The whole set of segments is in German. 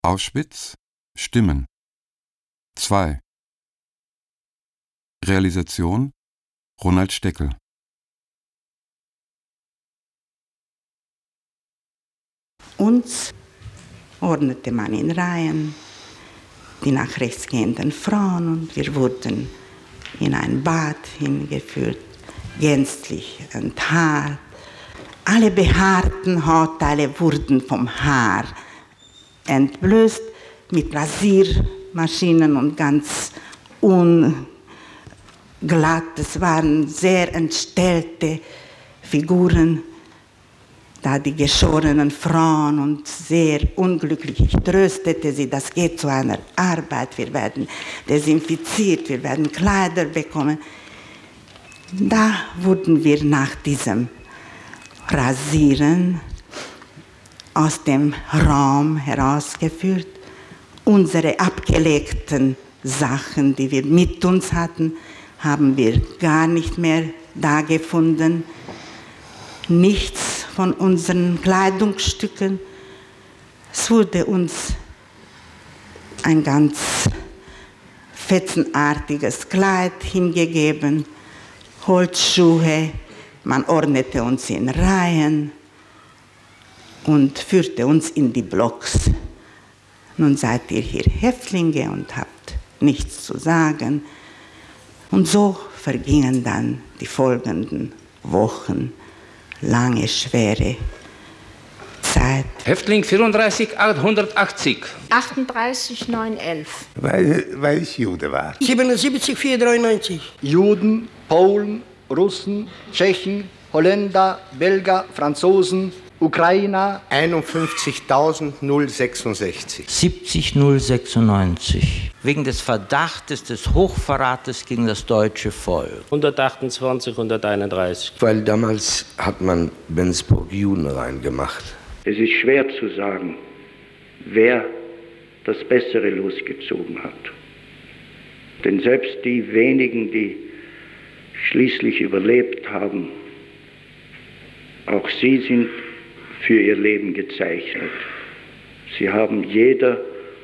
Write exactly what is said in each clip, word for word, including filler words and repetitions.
Auschwitz Stimmen zwei. Realisation Ronald Steckel. Uns ordnete man in Reihen, die nach rechts gehenden Frauen, und wir wurden in ein Bad hingeführt, gänzlich enthaart. Alle behaarten Hautteile wurden vom Haar entblößt mit Rasiermaschinen und ganz unglatt. Es waren sehr entstellte Figuren, da die geschorenen Frauen, und sehr unglücklich. Ich tröstete sie, das geht zu einer Arbeit, wir werden desinfiziert, wir werden Kleider bekommen. Da wurden wir nach diesem Rasieren aus dem Raum herausgeführt. Unsere abgelegten Sachen, die wir mit uns hatten, haben wir gar nicht mehr da gefunden. Nichts von unseren Kleidungsstücken. Es wurde uns ein ganz fetzenartiges Kleid hingegeben, Holzschuhe. Man ordnete uns in Reihen und führte uns in die Blocks. Nun seid ihr hier Häftlinge und habt nichts zu sagen. Und so vergingen dann die folgenden Wochen. Lange, schwere Zeit. Häftling vierunddreißig achthundertachtzig. achtunddreißig neunhundertelf. Weil, weil ich Jude war. siebenundsiebzig vierhundertdreiundneunzig. Juden, Polen, Russen, Tschechen, Holländer, Belgier, Franzosen, Ukrainer. einundfünfzigtausendsechsundsechzig. siebzigtausendsechsundneunzig. Wegen des Verdachtes des Hochverrates gegen das deutsche Volk. hundertachtundzwanzig, hunderteinunddreißig. Weil damals hat man Bensburg Juden reingemacht. Es ist schwer zu sagen, wer das Bessere losgezogen hat. Denn selbst die wenigen, die schließlich überlebt haben, auch sie sind für ihr Leben gezeichnet. Sie haben jeder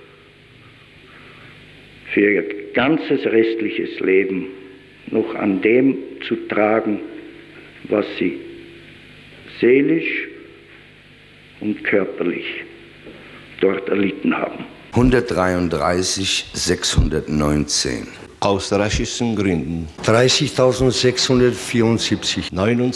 für ihr ganzes restliches Leben noch an dem zu tragen, was sie seelisch und körperlich dort erlitten haben. hundertdreiunddreißig sechshundertneunzehn. Aus rassischen Gründen. dreißigtausendsechshundertvierundsiebzig.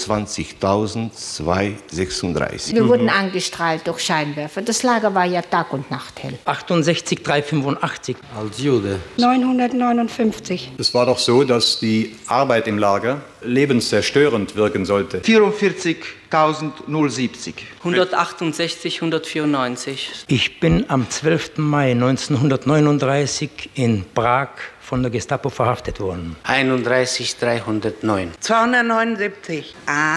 neunundzwanzigtausendzweihundertsechsunddreißig. Wir wurden angestrahlt durch Scheinwerfer. Das Lager war ja Tag und Nacht hell. achtundsechzig dreihundertfünfundachtzig. Als Jude. neunhundertneunundfünfzig. Es war doch so, dass die Arbeit im Lager lebenszerstörend wirken sollte. vierundvierzigtausendsiebzig. hundertachtundsechzig hundertvierundneunzig. Ich bin am zwölften Mai neunzehnhundertneununddreißig in Prag von der Gestapo verhaftet worden. einunddreißig dreihundertneun. zweihundertneunundsiebzig. A.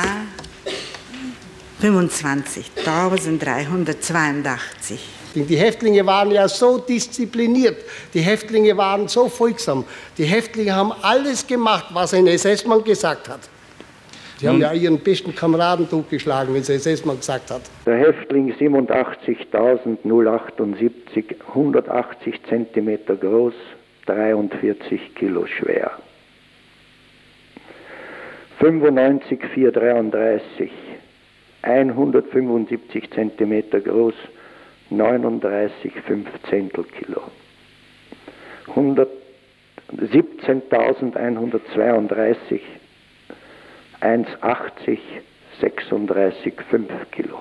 fünfundzwanzigtausenddreihundertzweiundachtzig. Die Häftlinge waren ja so diszipliniert, die Häftlinge waren so folgsam. Die Häftlinge haben alles gemacht, was ein S S-Mann gesagt hat. Die haben ja ihren besten Kameraden totgeschlagen, wenn der S S-Mann gesagt hat. Der Häftling siebenundachtzigtausendachtzig, hundertachtzig Zentimeter groß, dreiundvierzig Kilo schwer. fünfundneunzig vierhundertdreiunddreißig, hundertfünfundsiebzig Zentimeter groß, neununddreißig Komma fünf Zehntel Kilo. siebzehntausendeinhundertzweiunddreißig, eins achtzig, sechsunddreißig Komma fünf Kilo.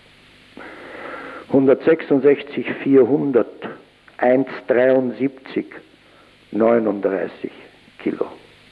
hundertsechsundsechzig vierhundert, eins dreiundsiebzig, neununddreißig Kilo.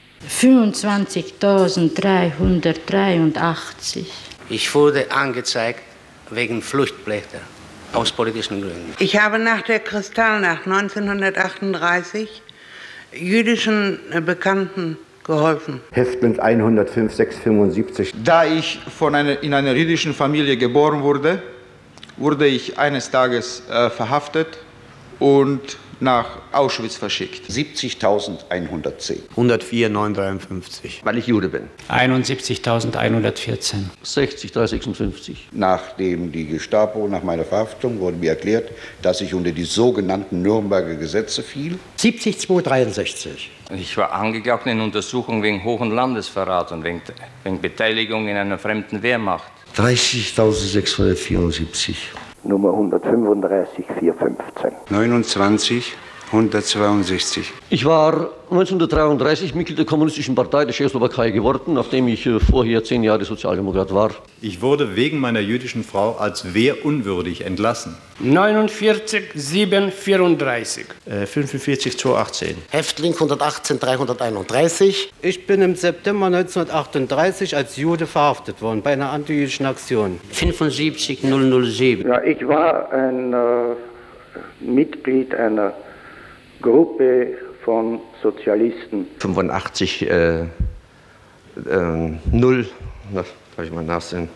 fünfundzwanzigtausenddreihundertdreiundachtzig. Ich wurde angezeigt wegen Fluchtblätter aus politischen Gründen. Ich habe nach der Kristallnacht neunzehnhundertachtunddreißig jüdischen Bekannten geholfen. Häftling hundertfünf sechshundertfünfundsiebzig. Da ich von einer, in einer jüdischen Familie geboren wurde, wurde ich eines Tages äh, verhaftet und nach Auschwitz verschickt. siebzigtausendeinhundertzehn. hundertvier, weil ich Jude bin. einundsiebzigtausendeinhundertvierzehn. sechzig, dreihundertsechsundfünfzig. Nachdem die Gestapo, nach meiner Verhaftung, wurde mir erklärt, dass ich unter die sogenannten Nürnberger Gesetze fiel. siebzig, zweihundertdreiundsechzig. Ich war angeklagt in Untersuchung wegen hohen Landesverrat und wegen, wegen Beteiligung in einer fremden Wehrmacht. dreißigtausendsechshundertvierundsiebzig. Nummer hundertfünfunddreißig vierhundertfünfzehn. neunundzwanzig, hundertzweiundsechzig. Ich war neunzehnhundertdreiunddreißig Mitglied der Kommunistischen Partei der Tschechoslowakei geworden, nachdem ich äh, vorher zehn Jahre Sozialdemokrat war. Ich wurde wegen meiner jüdischen Frau als wehrunwürdig entlassen. neunundvierzig siebenhundertvierunddreißig. Äh, fünfundvierzig, zweihundertachtzehn. Häftling hundertachtzehn, dreihunderteinunddreißig. Ich bin im September neunzehnhundertachtunddreißig als Jude verhaftet worden bei einer antijüdischen Aktion. fünfundsiebzig nullhundertsieben. Ja, ich war ein äh, Mitglied einer Gruppe von Sozialisten. fünfundachtzig, äh, äh, null, na, darf ich mal nachsehen.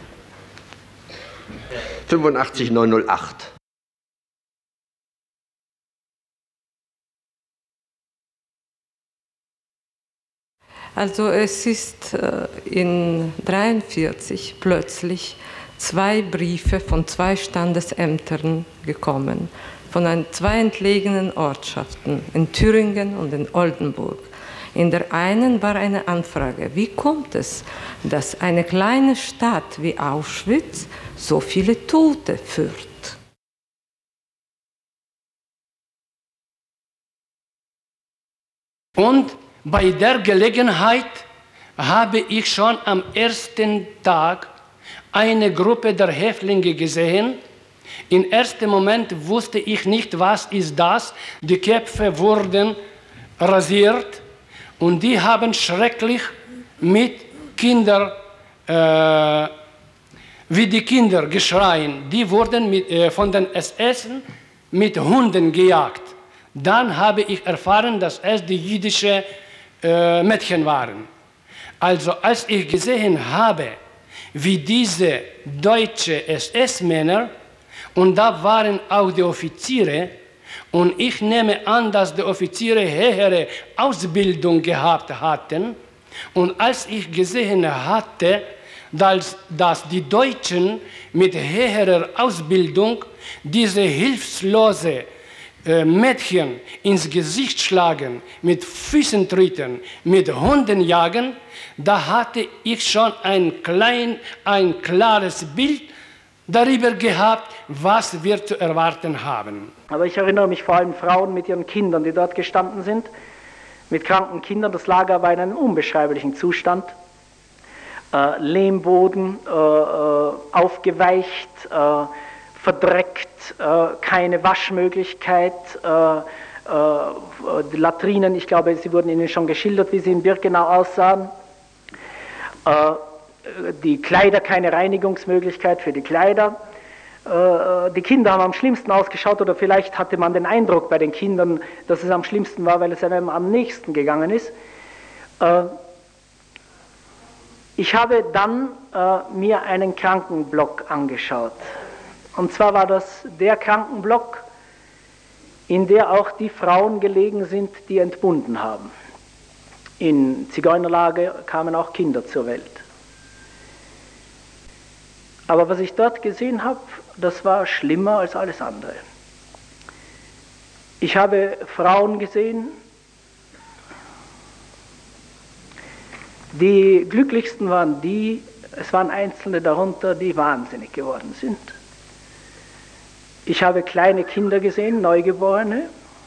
fünfundachtzig neunhundertacht. Also es ist äh, in dreiundvierzig plötzlich zwei Briefe von zwei Standesämtern gekommen, von ein, zwei entlegenen Ortschaften in Thüringen und in Oldenburg. In der einen war eine Anfrage, wie kommt es, dass eine kleine Stadt wie Auschwitz so viele Tote führt? Und bei der Gelegenheit habe ich schon am ersten Tag eine Gruppe der Häftlinge gesehen. Im ersten Moment wusste ich nicht, was ist das. Die Köpfe wurden rasiert und die haben schrecklich mit Kindern, äh, wie die Kinder geschreien. Die wurden mit, äh, von den S S mit Hunden gejagt. Dann habe ich erfahren, dass es die jüdischen äh, Mädchen waren. Also als ich gesehen habe, wie diese deutschen S S-Männer, und da waren auch die Offiziere, und ich nehme an, dass die Offiziere höhere Ausbildung gehabt hatten, und als ich gesehen hatte, dass, dass die Deutschen mit höherer Ausbildung diese hilflose äh, Mädchen ins Gesicht schlagen, mit Füßen treten, mit Hunden jagen, da hatte ich schon ein, klein, ein klares Bild darüber gehabt, was wir zu erwarten haben. Aber ich erinnere mich vor allem Frauen mit ihren Kindern, die dort gestanden sind, mit kranken Kindern. Das Lager war in einem unbeschreiblichen Zustand. Äh, Lehmboden, äh, äh, aufgeweicht, äh, verdreckt, äh, keine Waschmöglichkeit, äh, äh, die Latrinen, ich glaube, sie wurden Ihnen schon geschildert, wie sie in Birkenau aussahen. Äh, die Kleider, keine Reinigungsmöglichkeit für die Kleider. Äh, die Kinder haben am schlimmsten ausgeschaut, oder vielleicht hatte man den Eindruck bei den Kindern, dass es am schlimmsten war, weil es einem am nächsten gegangen ist. Äh, ich habe dann äh, mir einen Krankenblock angeschaut. Und zwar war das der Krankenblock, in der auch die Frauen gelegen sind, die entbunden haben. In Zigeunerlager kamen auch Kinder zur Welt. Aber was ich dort gesehen habe, das war schlimmer als alles andere. Ich habe Frauen gesehen, die glücklichsten waren die, es waren Einzelne darunter, die wahnsinnig geworden sind. Ich habe kleine Kinder gesehen, Neugeborene.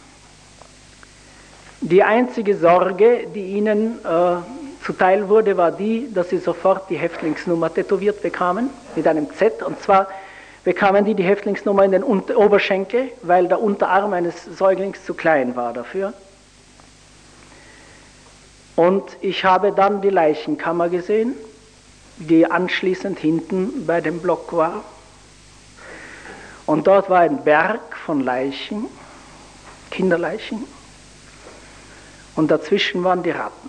Die einzige Sorge, die ihnen äh, zuteil wurde, war die, dass sie sofort die Häftlingsnummer tätowiert bekamen, mit einem Z. Und zwar bekamen die die Häftlingsnummer in den Unter- Oberschenkel, weil der Unterarm eines Säuglings zu klein war dafür. Und ich habe dann die Leichenkammer gesehen, die anschließend hinten bei dem Block war. Und dort war ein Berg von Leichen, Kinderleichen, und dazwischen waren die Ratten.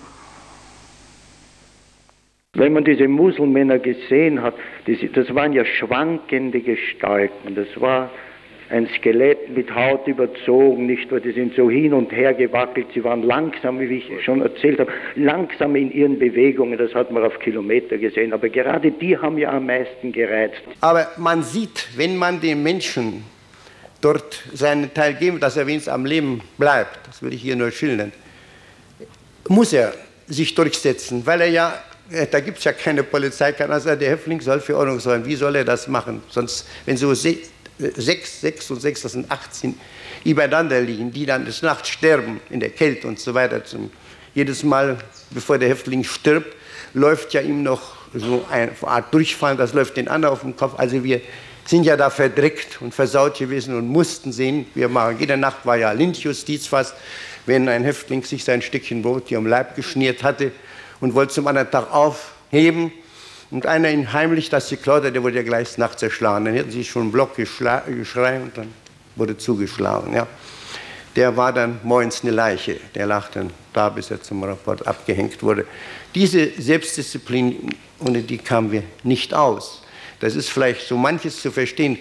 Wenn man diese Muselmänner gesehen hat, das waren ja schwankende Gestalten. Das war ein Skelett mit Haut überzogen, nicht wahr? Die sind so hin und her gewackelt, sie waren langsam, wie ich schon erzählt habe, langsam in ihren Bewegungen, das hat man auf Kilometer gesehen, aber gerade die haben ja am meisten gereizt. Aber man sieht, wenn man dem Menschen dort seinen Teil geben, dass er wenigstens am Leben bleibt, das will ich hier nur schildern, muss er sich durchsetzen, weil er ja, da gibt es ja keine Polizei, kann er sagen, der Häftling soll für Ordnung sorgen, wie soll er das machen? Sonst, wenn so sechs, sechs und sechs, das sind achtzehn, übereinander liegen, die dann des Nachts sterben, in der Kälte und so weiter. Zum, jedes Mal, bevor der Häftling stirbt, läuft ja ihm noch so eine Art Durchfall, das läuft den anderen auf den Kopf. Also wir sind ja da verdreckt und versaut gewesen und mussten sehen, wir machen, jede Nacht war ja Lynchjustiz fast, wenn ein Häftling sich sein Stückchen Brot hier am Leib geschmiert hatte und wollte zum anderen Tag aufheben und einer ihn heimlich das geklaut hat, der wurde ja gleich nachts erschlagen. Dann hätten sie schon einen Block geschrien und dann wurde zugeschlagen. Ja. Der war dann morgens eine Leiche, der lag dann da, bis er zum Rapport abgehängt wurde. Diese Selbstdisziplin, ohne die kamen wir nicht aus. Das ist vielleicht so manches zu verstehen.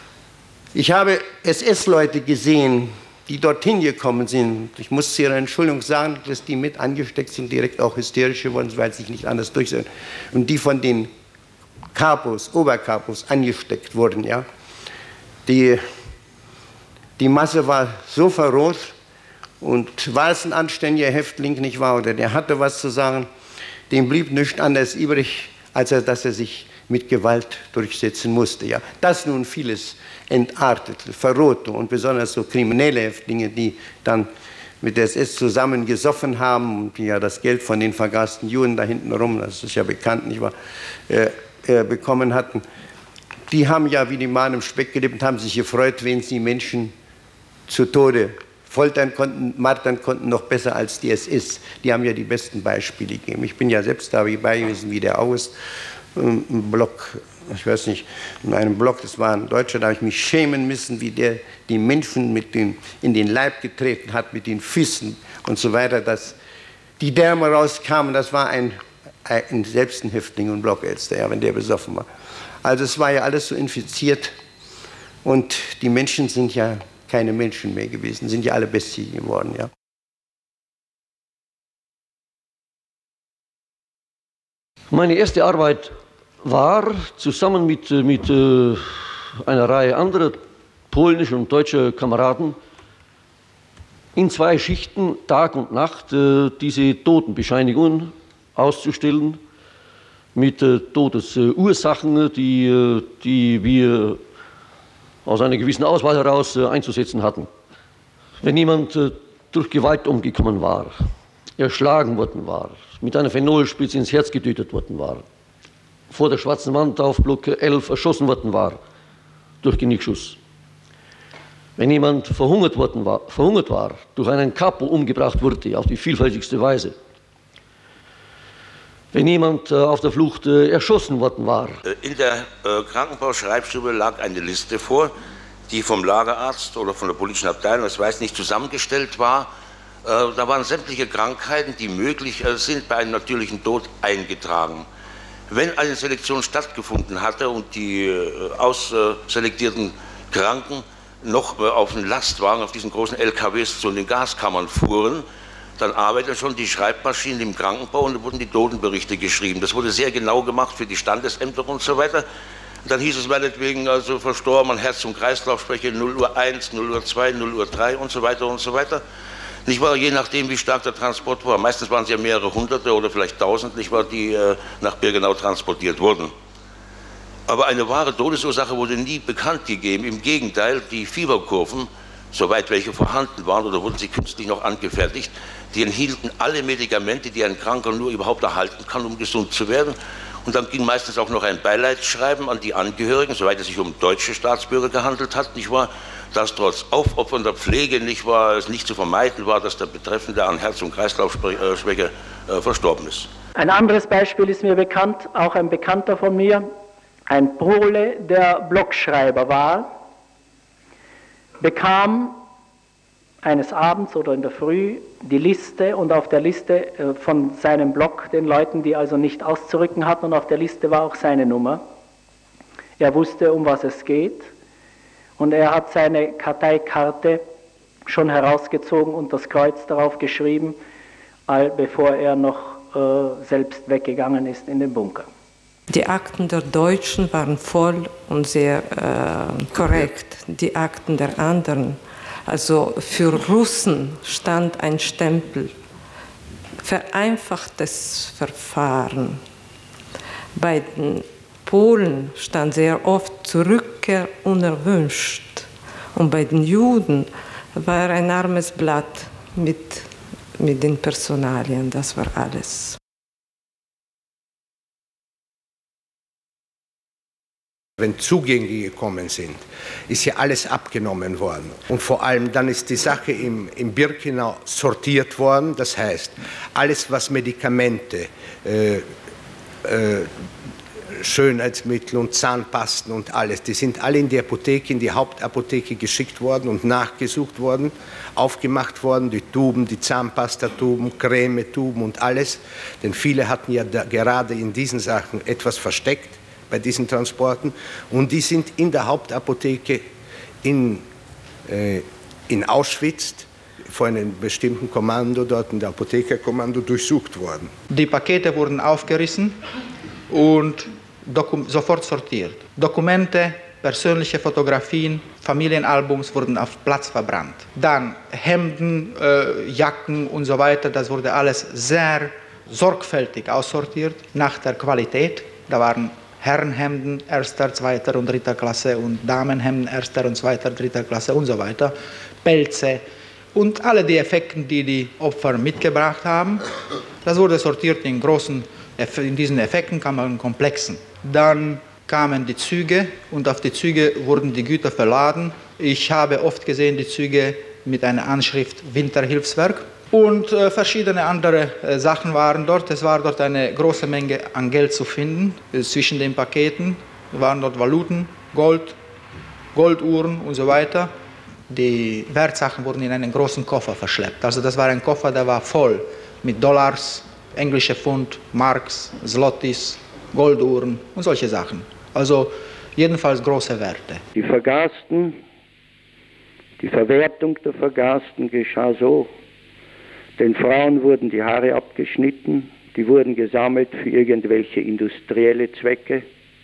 Ich habe S S-Leute gesehen, die dorthin gekommen sind. Ich muss zu ihrer Entschuldigung sagen, dass die mit angesteckt sind, direkt auch hysterisch geworden sind, weil sie sich nicht anders durchsetzen. Und die von den Kapos, Oberkapos angesteckt wurden. Ja. Die, die Masse war so verroht und war es ein anständiger Häftling, nicht wahr, oder der hatte was zu sagen, dem blieb nichts anderes übrig, als er, dass er sich mit Gewalt durchsetzen musste. Ja. Das nun vieles entartete, verrohte und besonders so kriminelle Häftlinge, die dann mit der S S zusammen gesoffen haben und die ja das Geld von den vergasten Juden da hinten rum, das ist ja bekannt, nicht wahr, äh, äh, bekommen hatten, die haben ja wie die Mahn im Speck gelebt und haben sich gefreut, wenn sie Menschen zu Tode foltern konnten, martern konnten, noch besser als die S S. Die haben ja die besten Beispiele gegeben. Ich bin ja selbst dabei gewesen, wie der August, ein Block, ich weiß nicht, in einem Block, das war ein Deutscher, da habe ich mich schämen müssen, wie der die Menschen mit den, in den Leib getreten hat, mit den Füßen und so weiter, dass die Därme rauskamen. Das war ein, ein selbst ein Häftling und Blockälster, ja, wenn der besoffen war. Also es war ja alles so infiziert und die Menschen sind ja keine Menschen mehr gewesen, sind ja alle Bestien geworden, ja. Meine erste Arbeit war, zusammen mit, mit äh, einer Reihe anderer polnischer und deutscher Kameraden, in zwei Schichten, Tag und Nacht, äh, diese Totenbescheinigungen auszustellen, mit äh, Todesursachen, die, äh, die wir aus einer gewissen Auswahl heraus äh, einzusetzen hatten. Wenn jemand äh, durch Gewalt umgekommen war, erschlagen worden war, mit einer Phenolspritze ins Herz getötet worden war, vor der Schwarzen Wand auf Block elf erschossen worden war, durch Genickschuss. Wenn jemand verhungert worden war, verhungert war, durch einen Kapo umgebracht wurde, auf die vielfältigste Weise. Wenn jemand äh, auf der Flucht äh, erschossen worden war. In der äh, Krankenbauschreibstube lag eine Liste vor, die vom Lagerarzt oder von der politischen Abteilung, das weiß nicht, zusammengestellt war. Äh, da waren sämtliche Krankheiten, die möglich äh, sind, bei einem natürlichen Tod eingetragen. Wenn eine Selektion stattgefunden hatte und die äh, ausselektierten Kranken noch äh, auf den Lastwagen, auf diesen großen L K Ws zu den Gaskammern fuhren, dann arbeitete schon die Schreibmaschinen im Krankenbau und da wurden die Totenberichte geschrieben. Das wurde sehr genau gemacht für die Standesämter und so weiter. Und dann hieß es meinetwegen, also verstorben an Herz- und Kreislaufschwäche null Uhr eins, null Uhr zwei, null Uhr drei und so weiter und so weiter. Nicht wahr, je nachdem, wie stark der Transport war. Meistens waren es ja mehrere Hunderte oder vielleicht tausend, nicht wahr, die äh, nach Birkenau transportiert wurden. Aber eine wahre Todesursache wurde nie bekannt gegeben. Im Gegenteil, die Fieberkurven, soweit welche vorhanden waren oder wurden sie künstlich noch angefertigt, die enthielten alle Medikamente, die ein Kranker nur überhaupt erhalten kann, um gesund zu werden. Und dann ging meistens auch noch ein Beileidsschreiben an die Angehörigen, soweit es sich um deutsche Staatsbürger gehandelt hat, nicht wahr, dass trotz aufopfernder Pflege, nicht wahr, es nicht zu vermeiden war, dass der Betreffende an Herz- und Kreislaufschwäche äh, verstorben ist. Ein anderes Beispiel ist mir bekannt, auch ein Bekannter von mir, ein Pole, der Blockschreiber war, bekam eines Abends oder in der Früh die Liste und auf der Liste äh, von seinem Block, den Leuten, die also nicht auszurücken hatten, und auf der Liste war auch seine Nummer. Er wusste, um was es geht Und er hat seine Karteikarte schon herausgezogen und das Kreuz darauf geschrieben, bevor er noch äh, selbst weggegangen ist in den Bunker. Die Akten der Deutschen waren voll und sehr äh, korrekt. Die Akten der anderen, also für Russen stand ein Stempel, vereinfachtes Verfahren. Bei den Polen stand sehr oft Zurückkehr unerwünscht. Und bei den Juden war ein armes Blatt mit, mit den Personalien, das war alles. Wenn Zugänge gekommen sind, ist ja alles abgenommen worden. Und vor allem dann ist die Sache im, im Birkenau sortiert worden. Das heißt, alles, was Medikamente, äh, äh, Schönheitsmittel und Zahnpasten und alles, die sind alle in die Apotheke, in die Hauptapotheke geschickt worden und nachgesucht worden, aufgemacht worden, die Tuben, die Zahnpastatuben, Cremetuben und alles. Denn viele hatten ja da, gerade in diesen Sachen etwas versteckt bei diesen Transporten, und die sind in der Hauptapotheke in, äh, in Auschwitz von einem bestimmten Kommando, dort in der Apothekerkommando, durchsucht worden. Die Pakete wurden aufgerissen und sofort sortiert. Dokumente, persönliche Fotografien, Familienalbums wurden auf Platz verbrannt. Dann Hemden, äh, Jacken und so weiter, das wurde alles sehr sorgfältig aussortiert nach der Qualität. Da waren Herrenhemden erster, zweiter und dritter Klasse und Damenhemden erster und zweiter, dritter Klasse und so weiter, Pelze und alle die Effekte, die die Opfer mitgebracht haben. Das wurde sortiert in großen, in diesen Effektenkammern, Komplexen. Dann kamen die Züge und auf die Züge wurden die Güter verladen. Ich habe oft gesehen die Züge mit einer Anschrift Winterhilfswerk. Und äh, verschiedene andere äh, Sachen waren dort. Es war dort eine große Menge an Geld zu finden. Äh, zwischen den Paketen waren dort Valuten, Gold, Golduhren und so weiter. Die Wertsachen wurden in einen großen Koffer verschleppt. Also das war ein Koffer, der war voll mit Dollars, englische Pfund, Marks, Zlotys, Golduhren und solche Sachen. Also jedenfalls große Werte. Die Vergasten, die Verwertung der Vergasten geschah so. Den Frauen wurden die Haare abgeschnitten, die wurden gesammelt für irgendwelche industrielle Zwecke.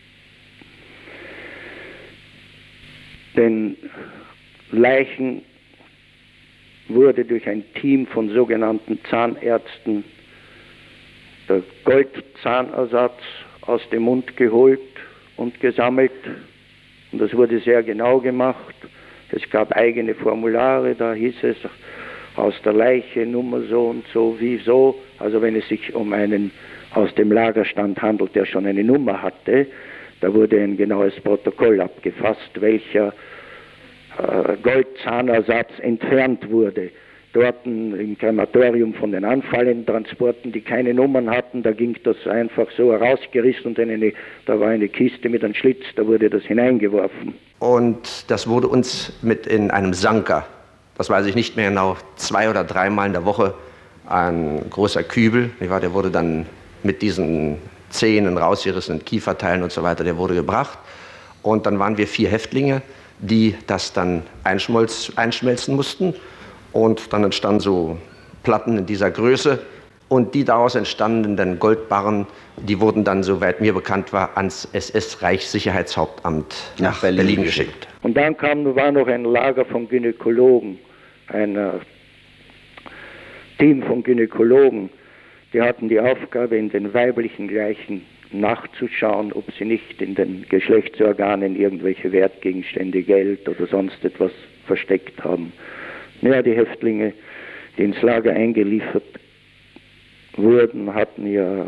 Den Leichen wurde durch ein Team von sogenannten Zahnärzten der Goldzahnersatz aus dem Mund geholt und gesammelt. Und das wurde sehr genau gemacht. Es gab eigene Formulare, da hieß es, aus der Leiche Nummer so und so, wie so. Also wenn es sich um einen aus dem Lagerstand handelt, der schon eine Nummer hatte, da wurde ein genaues Protokoll abgefasst, welcher äh, Goldzahnersatz entfernt wurde. Dort im Krematorium von den Anfallentransporten, die keine Nummern hatten, da ging das einfach so herausgerissen und eine, da war eine Kiste mit einem Schlitz, da wurde das hineingeworfen. Und das wurde uns mit in einem Sanker, das weiß ich nicht mehr genau, zwei oder dreimal in der Woche, ein großer Kübel, der wurde dann mit diesen Zähnen, rausgerissenen Kieferteilen und so weiter, der wurde gebracht. Und dann waren wir vier Häftlinge, die das dann einschmelzen mussten. Und dann entstanden so Platten in dieser Größe. Und die daraus entstandenen Goldbarren, die wurden dann, soweit mir bekannt war, ans S S-Reichssicherheitshauptamt nach Berlin, Berlin geschickt. Und dann kam, war noch ein Lager von Gynäkologen, ein äh, Team von Gynäkologen, die hatten die Aufgabe, in den weiblichen Leichen nachzuschauen, ob sie nicht in den Geschlechtsorganen irgendwelche Wertgegenstände, Geld oder sonst etwas versteckt haben. Ja, die Häftlinge, die ins Lager eingeliefert wurden, hatten ja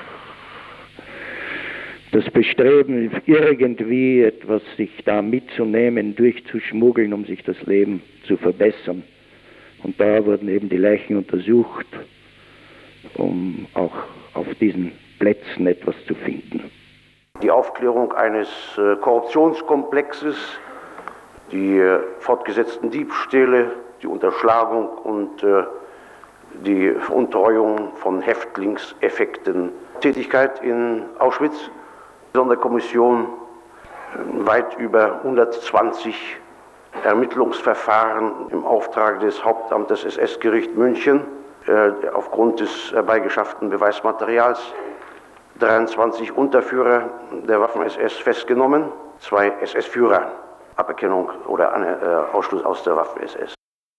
das Bestreben, irgendwie etwas sich da mitzunehmen, durchzuschmuggeln, um sich das Leben zu verbessern. Und da wurden eben die Leichen untersucht, um auch auf diesen Plätzen etwas zu finden. Die Aufklärung eines äh, Korruptionskomplexes, die äh, fortgesetzten Diebstähle, die Unterschlagung und äh, die Veruntreuung von Häftlingseffekten. Tätigkeit in Auschwitz, Sonderkommission, weit über hundertzwanzig Ermittlungsverfahren im Auftrag des Hauptamtes S S-Gericht München äh, aufgrund des herbeigeschafften Beweismaterials dreiundzwanzig Unterführer der Waffen-S S festgenommen, zwei S S-Führer, Aberkennung oder äh, Ausschluss aus der Waffen-S S.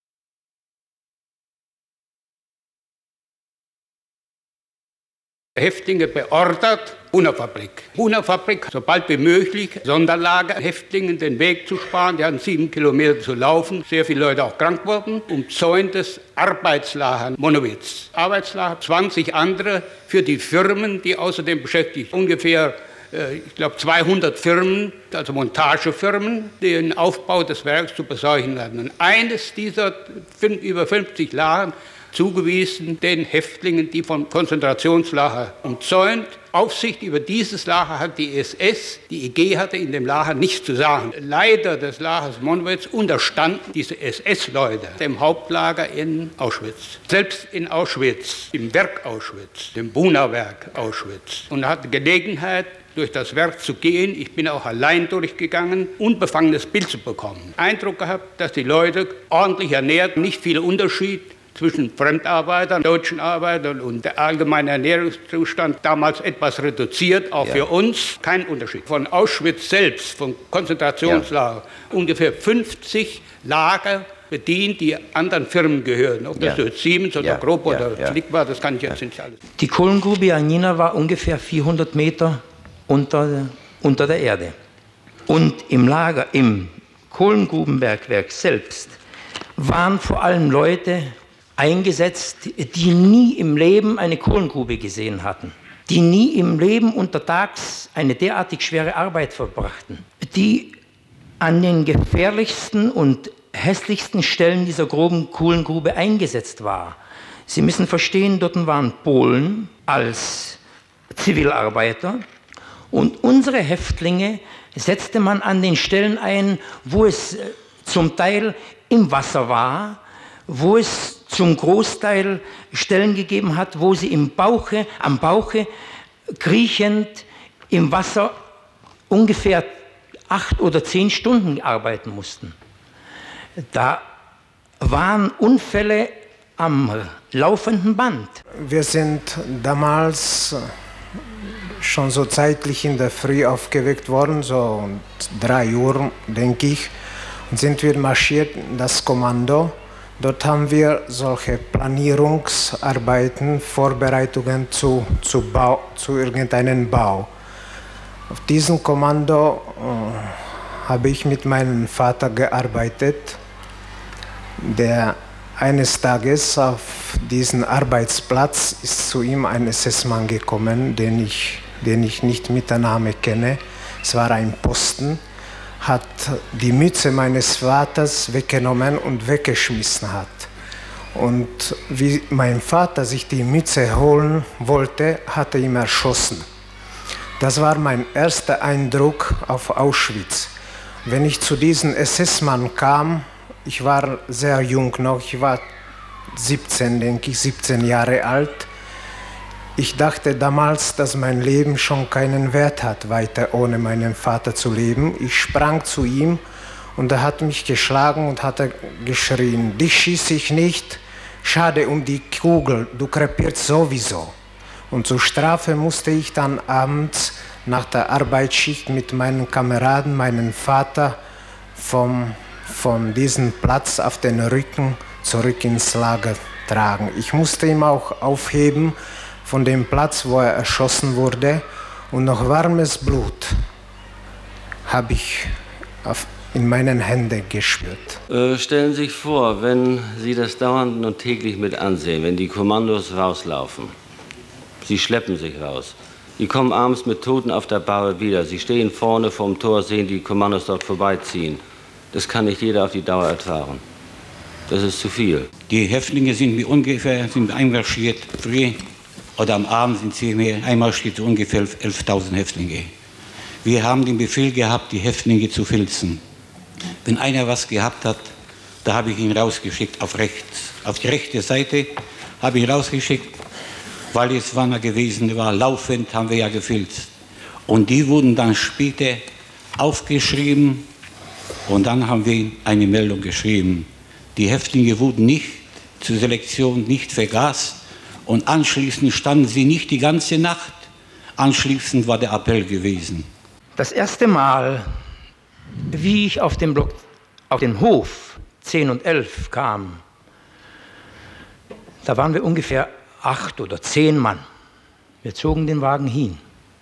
Häftlinge beordert, Buna-Fabrik. Buna-Fabrik, sobald wie möglich, Sonderlager, Häftlingen den Weg zu sparen. Die hatten sieben Kilometer zu laufen, sehr viele Leute auch krank wurden. Umzäuntes Arbeitslager Monowitz. Arbeitslager, zwanzig andere für die Firmen, die außerdem beschäftigt. Ungefähr, äh, ich glaube, zweihundert Firmen, also Montagefirmen, die den Aufbau des Werks zu besorgen hatten. Und eines dieser über fünfzig Lager zugewiesen den Häftlingen, die vom Konzentrationslager umzäunt. Aufsicht über dieses Lager hat die S S, die E G hatte in dem Lager nichts zu sagen. Leiter des Lagers Monowitz unterstanden diese S S-Leute dem Hauptlager in Auschwitz. Selbst in Auschwitz, im Werk Auschwitz, dem Buna-Werk Auschwitz. Und er hatte Gelegenheit, durch das Werk zu gehen. Ich bin auch allein durchgegangen, unbefangenes Bild zu bekommen. Eindruck gehabt, dass die Leute ordentlich ernährt, nicht viel Unterschied zwischen Fremdarbeitern, deutschen Arbeitern und der allgemeine Ernährungszustand damals etwas reduziert, auch ja. für uns kein Unterschied. Von Auschwitz selbst, vom Konzentrationslager, ja. ungefähr fünfzig Lager bedient, die anderen Firmen gehören. Ob das ja. jetzt Siemens oder ja. Grob ja. oder ja. Flick war, das kann ich jetzt ja. nicht alles. Die Kohlengrube Janina war ungefähr vierhundert Meter unter, unter der Erde. Und im Lager, im Kohlengrubenbergwerk selbst, waren vor allem Leute eingesetzt, die nie im Leben eine Kohlengrube gesehen hatten, die nie im Leben untertags eine derartig schwere Arbeit verbrachten, die an den gefährlichsten und hässlichsten Stellen dieser groben Kohlengrube eingesetzt war. Sie müssen verstehen, dort waren Polen als Zivilarbeiter und unsere Häftlinge setzte man an den Stellen ein, wo es zum Teil im Wasser war, wo es zum Großteil Stellen gegeben hat, wo sie im Bauche, am Bauche kriechend im Wasser ungefähr acht oder zehn Stunden arbeiten mussten. Da waren Unfälle am laufenden Band. Wir sind damals schon so zeitlich in der Früh aufgeweckt worden, so um drei Uhr, denke ich, und sind wir marschiert in das Kommando. Dort haben wir solche Planierungsarbeiten, Vorbereitungen zu, zu, Bau, zu irgendeinem Bau. Auf diesem Kommando äh, habe ich mit meinem Vater gearbeitet, der eines Tages auf diesen Arbeitsplatz ist zu ihm ein S S-Mann gekommen, den ich, den ich nicht mit der Name kenne. Es war ein Posten, hat die Mütze meines Vaters weggenommen und weggeschmissen hat. Und wie mein Vater sich die Mütze holen wollte, hat er ihn erschossen. Das war mein erster Eindruck auf Auschwitz. Wenn ich zu diesem S S-Mann kam, ich war sehr jung noch, ich war siebzehn, denke ich, siebzehn Jahre alt. Ich dachte damals, dass mein Leben schon keinen Wert hat, weiter ohne meinen Vater zu leben. Ich sprang zu ihm und er hat mich geschlagen und hat geschrien, dich schieße ich nicht, schade um die Kugel, du krepierst sowieso. Und zur Strafe musste ich dann abends nach der Arbeitsschicht mit meinen Kameraden, meinen Vater vom, von diesem Platz auf den Rücken zurück ins Lager tragen. Ich musste ihn auch aufheben von dem Platz, wo er erschossen wurde, und noch warmes Blut habe ich auf, in meinen Händen gespürt. Äh, stellen Sie sich vor, wenn Sie das dauernd und täglich mit ansehen, wenn die Kommandos rauslaufen, sie schleppen sich raus, die kommen abends mit Toten auf der Bahre wieder, sie stehen vorne vorm Tor, sehen die Kommandos dort vorbeiziehen. Das kann nicht jeder auf die Dauer ertragen. Das ist zu viel. Die Häftlinge sind mir ungefähr sind einmarschiert, früh oder am Abend sind sie mir einmarschiert, ungefähr elftausend Häftlinge. Wir haben den Befehl gehabt, die Häftlinge zu filzen. Wenn einer was gehabt hat, da habe ich ihn rausgeschickt auf rechts. Auf die rechte Seite habe ich ihn rausgeschickt, weil es Wanner gewesen war. Laufend haben wir ja gefilzt. Und die wurden dann später aufgeschrieben Und dann haben wir eine Meldung geschrieben. Die Häftlinge wurden nicht zur Selektion nicht vergast und anschließend standen sie nicht die ganze Nacht. Anschließend war der Appell gewesen. Das erste Mal, wie ich auf den, Block, auf den Hof zehn und elf kam, da waren wir ungefähr acht oder zehn Mann. Wir zogen den Wagen hin.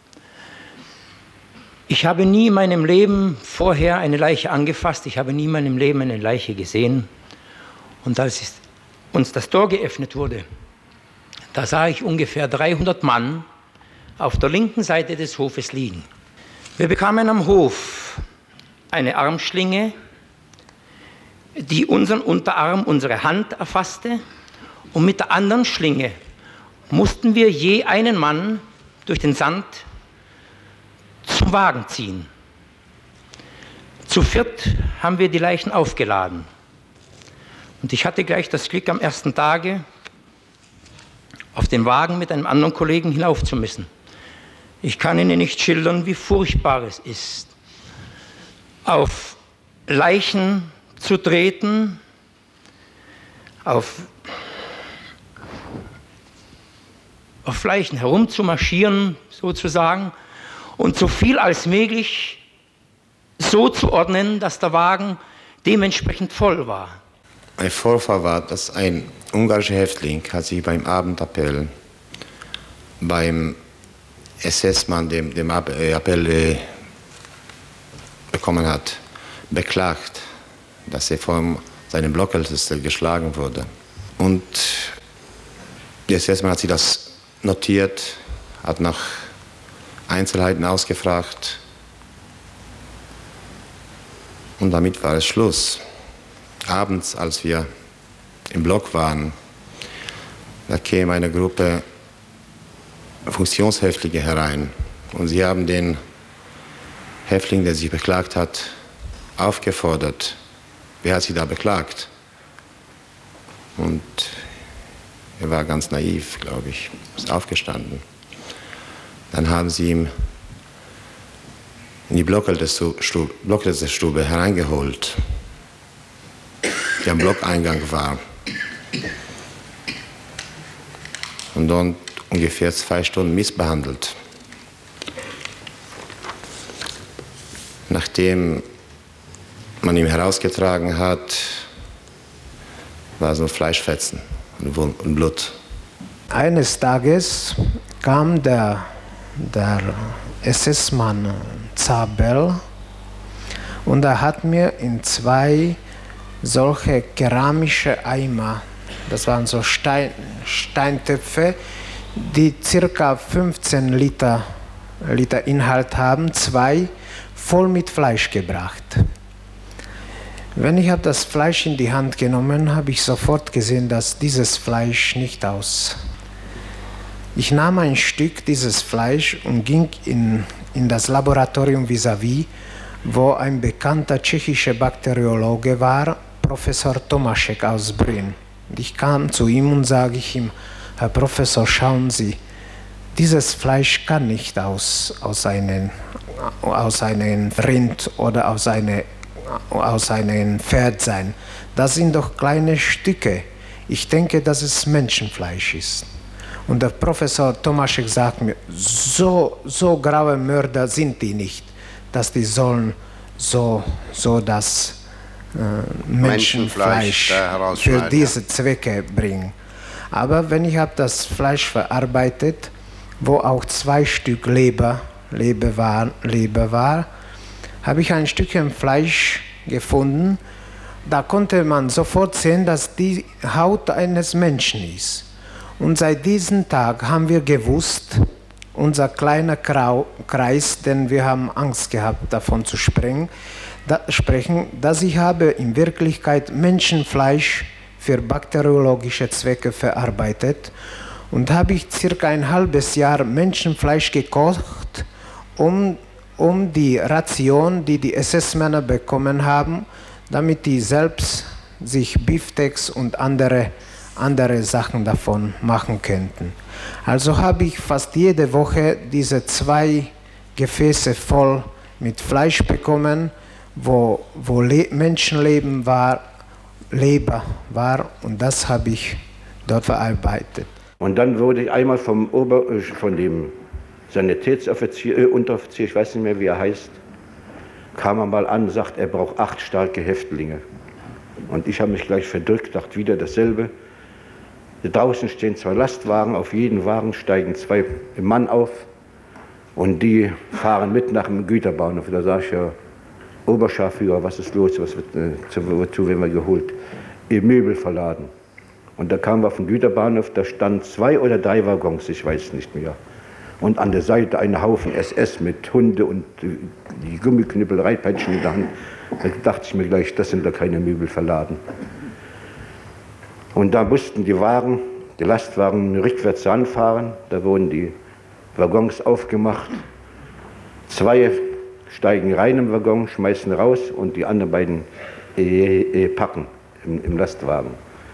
Ich habe nie in meinem Leben vorher eine Leiche angefasst, ich habe nie in meinem Leben eine Leiche gesehen. Und als uns das Tor geöffnet wurde, da sah ich ungefähr dreihundert Mann auf der linken Seite des Hofes liegen. Wir bekamen am Hof eine Armschlinge, die unseren Unterarm, unsere Hand erfasste, und mit der anderen Schlinge mussten wir je einen Mann durch den Sand zum Wagen ziehen. Zu viert haben wir die Leichen aufgeladen. Und ich hatte gleich das Glück, am ersten Tage auf den Wagen mit einem anderen Kollegen hinauf zu müssen. Ich kann Ihnen nicht schildern, wie furchtbar es ist, auf Leichen zu treten, auf, auf Leichen herumzumarschieren, sozusagen, und so viel als möglich so zu ordnen, dass der Wagen dementsprechend voll war. Ein Vorfall war, dass ein ungarischer Häftling hat sich beim Abendappell beim S S-Mann, dem, dem Appell äh, bekommen hat, beklagt, dass er von seinem Blockältesten geschlagen wurde. Und der S S-Mann hat sich das notiert, hat nach Einzelheiten ausgefragt und damit war es Schluss. Abends, als wir im Block waren, da kam eine Gruppe Funktionshäftlinge herein und sie haben den Häftling, der sich beklagt hat, aufgefordert. Wer hat sich da beklagt? Und er war ganz naiv, glaube ich, ist aufgestanden. Dann haben sie ihn in die Blockältestenstube hereingeholt, die am Blockeingang war. Und dort ungefähr zwei Stunden missbehandelt. Nachdem man ihn herausgetragen hat, war es nur Fleischfetzen und Blut. Eines Tages kam der, der S S-Mann Zabel und er hat mir in zwei solche keramische Eimer, das waren so Stein, Steintöpfe, die circa fünfzehn Liter, Liter Inhalt haben, zwei voll mit Fleisch gebracht. Wenn ich habe das Fleisch in die Hand genommen, habe ich sofort gesehen, dass dieses Fleisch nicht aus. Ich nahm ein Stück dieses Fleisch und ging in, in das Laboratorium vis-à-vis, wo ein bekannter tschechischer Bakteriologe war, Professor Tomašek aus Brünn. Ich kam zu ihm und sage ich ihm, Herr Professor, schauen Sie, dieses Fleisch kann nicht aus, aus, einem, aus einem Rind oder aus, eine, aus einem Pferd sein. Das sind doch kleine Stücke. Ich denke, dass es Menschenfleisch ist. Und der Professor Tomašek sagt mir, so, so graue Mörder sind die nicht, dass die sollen so, so das äh, Menschenfleisch, Menschenfleisch für diese Zwecke bringen. Aber wenn ich habe das Fleisch verarbeitet, wo auch zwei Stück Leber, Leber war, Leber war, habe ich ein Stückchen Fleisch gefunden. Da konnte man sofort sehen, dass die Haut eines Menschen ist. Und seit diesem Tag haben wir gewusst, unser kleiner Kreis, denn wir haben Angst gehabt, davon zu sprechen, da, sprechen, dass ich habe in Wirklichkeit Menschenfleisch für bakteriologische Zwecke verarbeitet und habe ich circa ein halbes Jahr Menschenfleisch gekocht, um, um die Ration, die die S S-Männer bekommen haben, damit die selbst sich Beefsteaks und andere, andere Sachen davon machen könnten. Also habe ich fast jede Woche diese zwei Gefäße voll mit Fleisch bekommen wo, wo Le Menschenleben war, Leber war, und das habe ich dort verarbeitet. Und dann wurde ich einmal vom, Ober, von dem Sanitätsoffizier, äh, Unteroffizier, ich weiß nicht mehr, wie er heißt, kam er mal an und sagt, er braucht acht starke Häftlinge. Und ich habe mich gleich verdrückt, dachte wieder dasselbe. Draußen stehen zwei Lastwagen, auf jeden Wagen steigen zwei Mann auf und die fahren mit nach dem Güterbahnhof. Da sage ich ja, Oberscharführer, was ist los, was wird, äh, wozu werden wir geholt? Ihr Möbel verladen. Und da kamen wir auf den Güterbahnhof, da standen zwei oder drei Waggons, ich weiß nicht mehr. Und an der Seite ein Haufen S S mit Hunde und die Gummiknüppel, Reitpeitschen in der Hand. Da dachte ich mir gleich, das sind da keine Möbel verladen. Und da mussten die Wagen, die Lastwagen rückwärts anfahren. Da wurden die Waggons aufgemacht. Zwei steigen rein im Waggon, schmeißen raus und die anderen beiden äh, äh, packen im, im Lastwagen.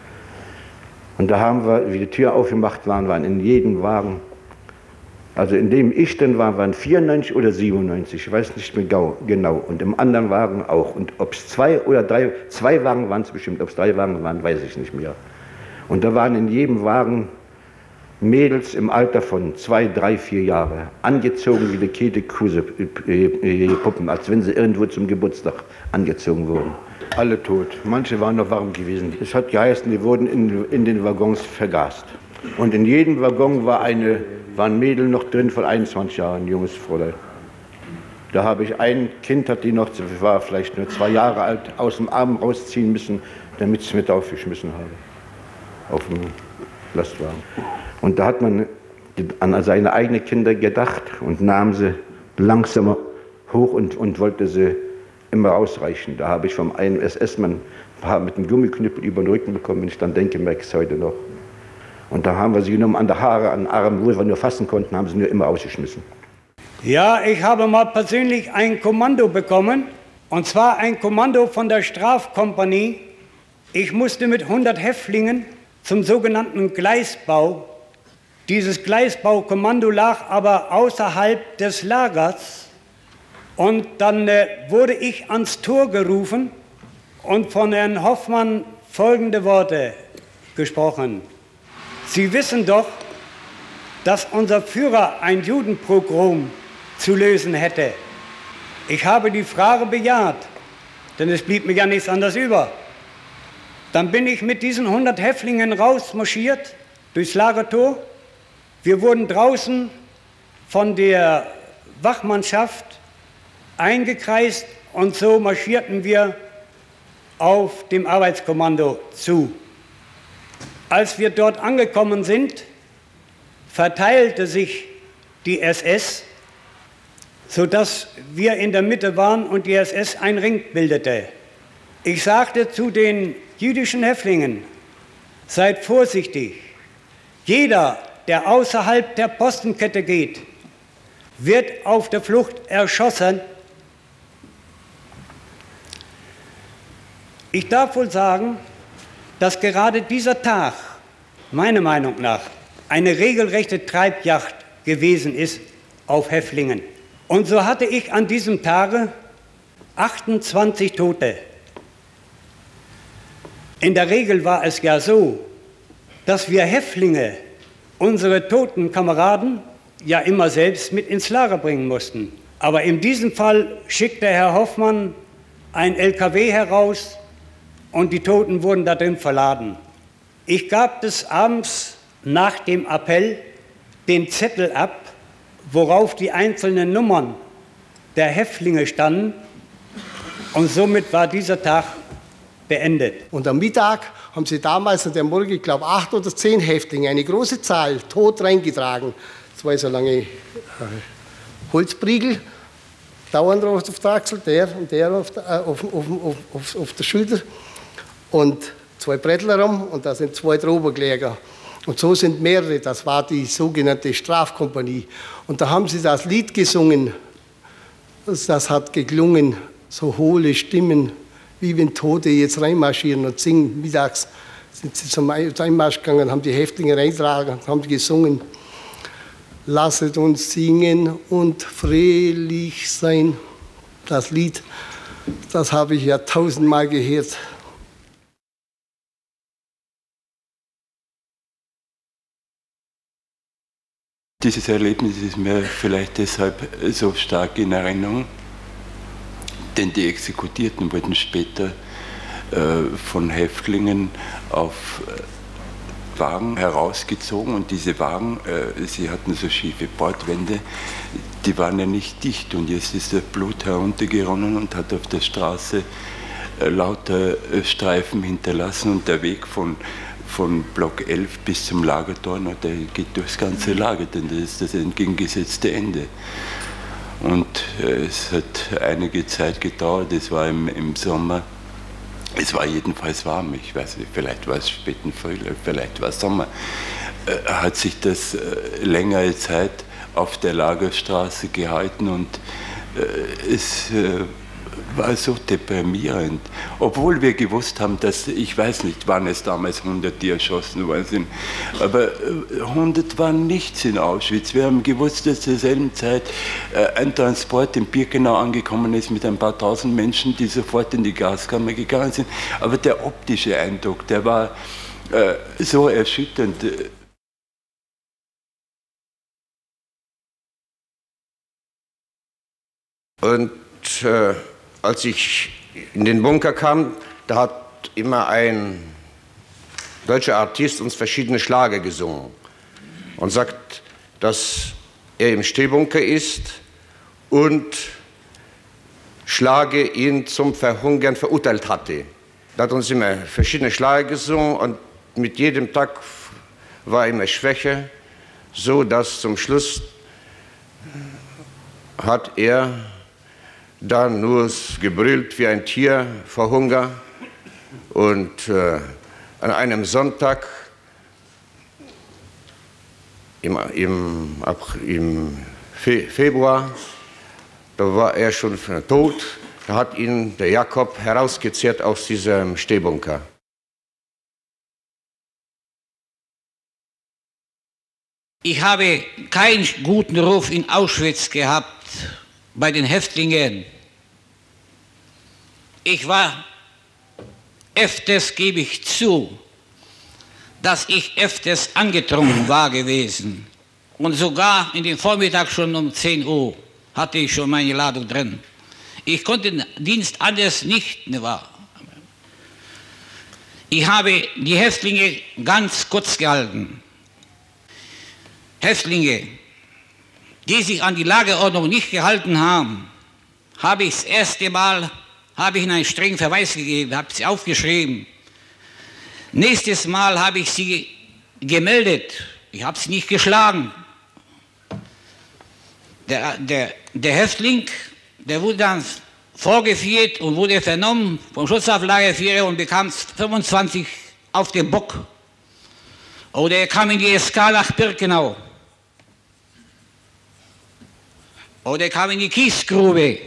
Und da haben wir, wie die Tür aufgemacht waren, waren in jedem Wagen, also in dem ich dann war, waren vierundneunzig oder siebenundneunzig, ich weiß nicht mehr genau. Und im anderen Wagen auch. Und ob es zwei oder drei, zwei Wagen waren es bestimmt, ob es drei Wagen waren, weiß ich nicht mehr. Und da waren in jedem Wagen Mädels im Alter von zwei, drei, vier Jahre, angezogen wie die Käthe-Kruse-Puppen, als wenn sie irgendwo zum Geburtstag angezogen wurden. Alle tot, manche waren noch warm gewesen. Es hat geheißen, die wurden in, in den Waggons vergast. Und in jedem Waggon war, eine, war ein Mädel noch drin von einundzwanzig Jahren, ein junges Fräulein. Da habe ich ein Kind, hat die noch, war vielleicht nur zwei Jahre alt, aus dem Arm rausziehen müssen, damit ich es mit aufgeschmissen habe, auf dem Lastwagen. Und da hat man an seine eigenen Kinder gedacht und nahm sie langsam hoch und, und wollte sie immer ausreichen. Da habe ich vom einen S S-Mann mit einem Gummiknüppel über den Rücken bekommen, wenn ich dann denke, merke ich es heute noch. Und da haben wir sie genommen an der Haare, an den Armen, wo wir nur fassen konnten, haben sie nur immer ausgeschmissen. Ja, ich habe mal persönlich ein Kommando bekommen, und zwar ein Kommando von der Strafkompanie. Ich musste mit hundert Häftlingen zum sogenannten Gleisbau. Dieses Gleisbaukommando lag aber außerhalb des Lagers. Und dann äh, wurde ich ans Tor gerufen und von Herrn Hoffmann folgende Worte gesprochen. Sie wissen doch, dass unser Führer ein Judenpogrom zu lösen hätte. Ich habe die Frage bejaht, denn es blieb mir ja nichts anderes über. Dann bin ich mit diesen hundert Häftlingen rausmarschiert durchs Lagertor. Wir wurden draußen von der Wachmannschaft eingekreist und so marschierten wir auf dem Arbeitskommando zu. Als wir dort angekommen sind, verteilte sich die S S, sodass wir in der Mitte waren und die S S einen Ring bildete. Ich sagte zu den jüdischen Häftlingen, seid vorsichtig, jeder, der außerhalb der Postenkette geht, wird auf der Flucht erschossen. Ich darf wohl sagen, dass gerade dieser Tag, meiner Meinung nach, eine regelrechte Treibjagd gewesen ist auf Häftlingen. Und so hatte ich an diesem Tage achtundzwanzig Tote. In der Regel war es ja so, dass wir Häftlinge, unsere toten Kameraden, ja immer selbst mit ins Lager bringen mussten. Aber in diesem Fall schickte Herr Hoffmann ein L K W heraus und die Toten wurden da drin verladen. Ich gab des Abends nach dem Appell den Zettel ab, worauf die einzelnen Nummern der Häftlinge standen, und somit war dieser Tag beendet. Und am Mittag haben sie damals an der Morgen, ich glaube, acht oder zehn Häftlinge, eine große Zahl, tot reingetragen. Zwei so lange äh, Holzpriegel, dauernd auf der Achsel, der und der auf der, äh, auf, auf, auf, auf der Schulter. Und zwei Brettler rum und da sind zwei drüber gelegen. Und so sind mehrere, das war die sogenannte Strafkompanie. Und da haben sie das Lied gesungen, das, das hat geklungen, so hohle Stimmen, wie wenn Tote jetzt reinmarschieren und singen. Mittags sind sie zum Einmarsch gegangen, haben die Häftlinge reingetragen, haben gesungen. Lasset uns singen und fröhlich sein. Das Lied Das habe ich ja tausendmal gehört. Dieses Erlebnis ist mir vielleicht deshalb so stark in Erinnerung, denn die Exekutierten wurden später äh, von Häftlingen auf äh, Wagen herausgezogen und diese Wagen, äh, sie hatten so schiefe Bordwände, die waren ja nicht dicht und jetzt ist das Blut heruntergeronnen und hat auf der Straße äh, lauter äh, Streifen hinterlassen und der Weg von von Block elf bis zum Lagertor, der geht durchs ganze Lager, denn das ist das entgegengesetzte Ende. Und äh, es hat einige Zeit gedauert, es war im, im Sommer, es war jedenfalls warm, ich weiß nicht, vielleicht war es späten Frühling, vielleicht war es Sommer, äh, hat sich das äh, längere Zeit auf der Lagerstraße gehalten und äh, es äh, war so deprimierend, obwohl wir gewusst haben, dass, ich weiß nicht, wann es damals hundert, die erschossen worden sind, aber hundert waren nichts in Auschwitz. Wir haben gewusst, dass zur selben Zeit ein Transport in Birkenau angekommen ist mit ein paar tausend Menschen, die sofort in die Gaskammer gegangen sind, aber der optische Eindruck, der war äh, so erschütternd. Und äh als ich in den Bunker kam, da hat immer ein deutscher Artist uns verschiedene Schlager gesungen und sagt, dass er im Stehbunker ist und Schlage ihn zum Verhungern verurteilt hatte. Er hat uns immer verschiedene Schlager gesungen und mit jedem Tag war er immer schwächer, so dass zum Schluss hat er dann nur gebrüllt wie ein Tier vor Hunger. Und äh, an einem Sonntag im, im, ab, im Fe Februar, da war er schon tot, da hat ihn der Jakob herausgezerrt aus diesem Stehbunker. Ich habe keinen guten Ruf in Auschwitz gehabt bei den Häftlingen. Ich war öfters, gebe ich zu, dass ich öfters angetrunken war gewesen. Und sogar in den Vormittag schon um zehn Uhr hatte ich schon meine Ladung drin. Ich konnte den Dienst anders nicht, ne wahr? Ich habe die Häftlinge ganz kurz gehalten. Häftlinge, die sich an die Lagerordnung nicht gehalten haben, habe ich das erste Mal habe ich ihnen einen strengen Verweis gegeben, habe sie aufgeschrieben. Nächstes Mal habe ich sie gemeldet, ich habe sie nicht geschlagen. Der, der, der Häftling, der wurde dann vorgeführt und wurde vernommen vom Schutzauflagerführer und bekam fünfundzwanzig auf den Bock. Oder er kam in die S K nach Birkenau. Oder er kam in die Kiesgrube.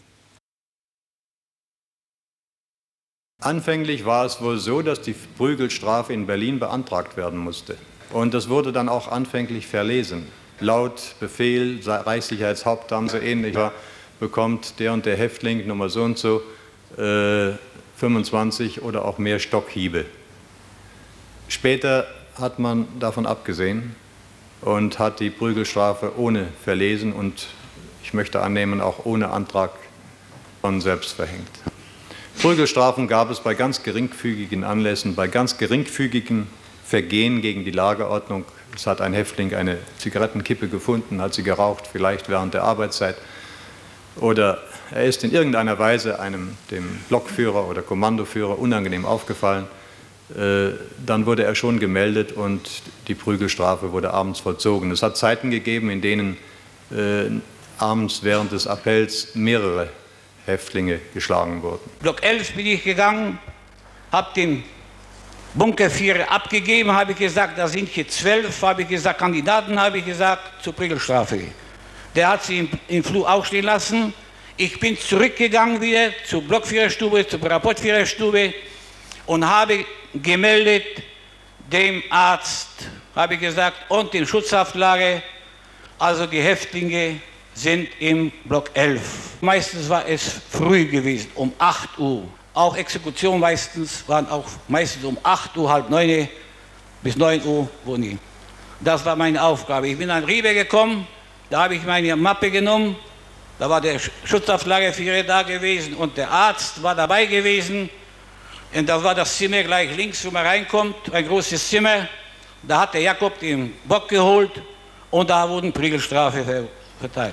Anfänglich war es wohl so, dass die Prügelstrafe in Berlin beantragt werden musste. Und das wurde dann auch anfänglich verlesen. Laut Befehl, Reichssicherheitshauptamt, so ähnlich, bekommt der und der Häftling Nummer so und so äh, fünfundzwanzig oder auch mehr Stockhiebe. Später hat man davon abgesehen und hat die Prügelstrafe ohne Verlesen und ich möchte annehmen auch ohne Antrag von selbst verhängt. Prügelstrafen gab es bei ganz geringfügigen Anlässen, bei ganz geringfügigen Vergehen gegen die Lagerordnung. Es hat ein Häftling eine Zigarettenkippe gefunden, hat sie geraucht, vielleicht während der Arbeitszeit. Oder er ist in irgendeiner Weise einem, dem Blockführer oder Kommandoführer unangenehm aufgefallen. Äh, dann wurde er schon gemeldet und die Prügelstrafe wurde abends vollzogen. Es hat Zeiten gegeben, in denen äh, abends während des Appells mehrere Häftlinge geschlagen wurden. Block elf bin ich gegangen, habe den Bunkerführer abgegeben, habe ich gesagt, da sind hier zwölf, habe ich gesagt, Kandidaten, habe ich gesagt, zur Prügelstrafe. Der hat sie im, im Flur aufstehen lassen. Ich bin zurückgegangen wieder zur Blockführerstube, zur Rapportführerstube und habe gemeldet dem Arzt, habe ich gesagt, und den Schutzauflage, also die Häftlinge sind im Block elf. Meistens war es früh gewesen, um acht Uhr. Auch Exekutionen meistens waren auch meistens um acht Uhr, halb neun bis neun Uhr, wo nie. Das war meine Aufgabe. Ich bin an Riebe gekommen, da habe ich meine Mappe genommen, da war der Schutzauflageführer da gewesen und der Arzt war dabei gewesen. Und da war das Zimmer gleich links, wo man reinkommt, ein großes Zimmer. Da hat der Jakob den Bock geholt und da wurden Prügelstrafe verteilt.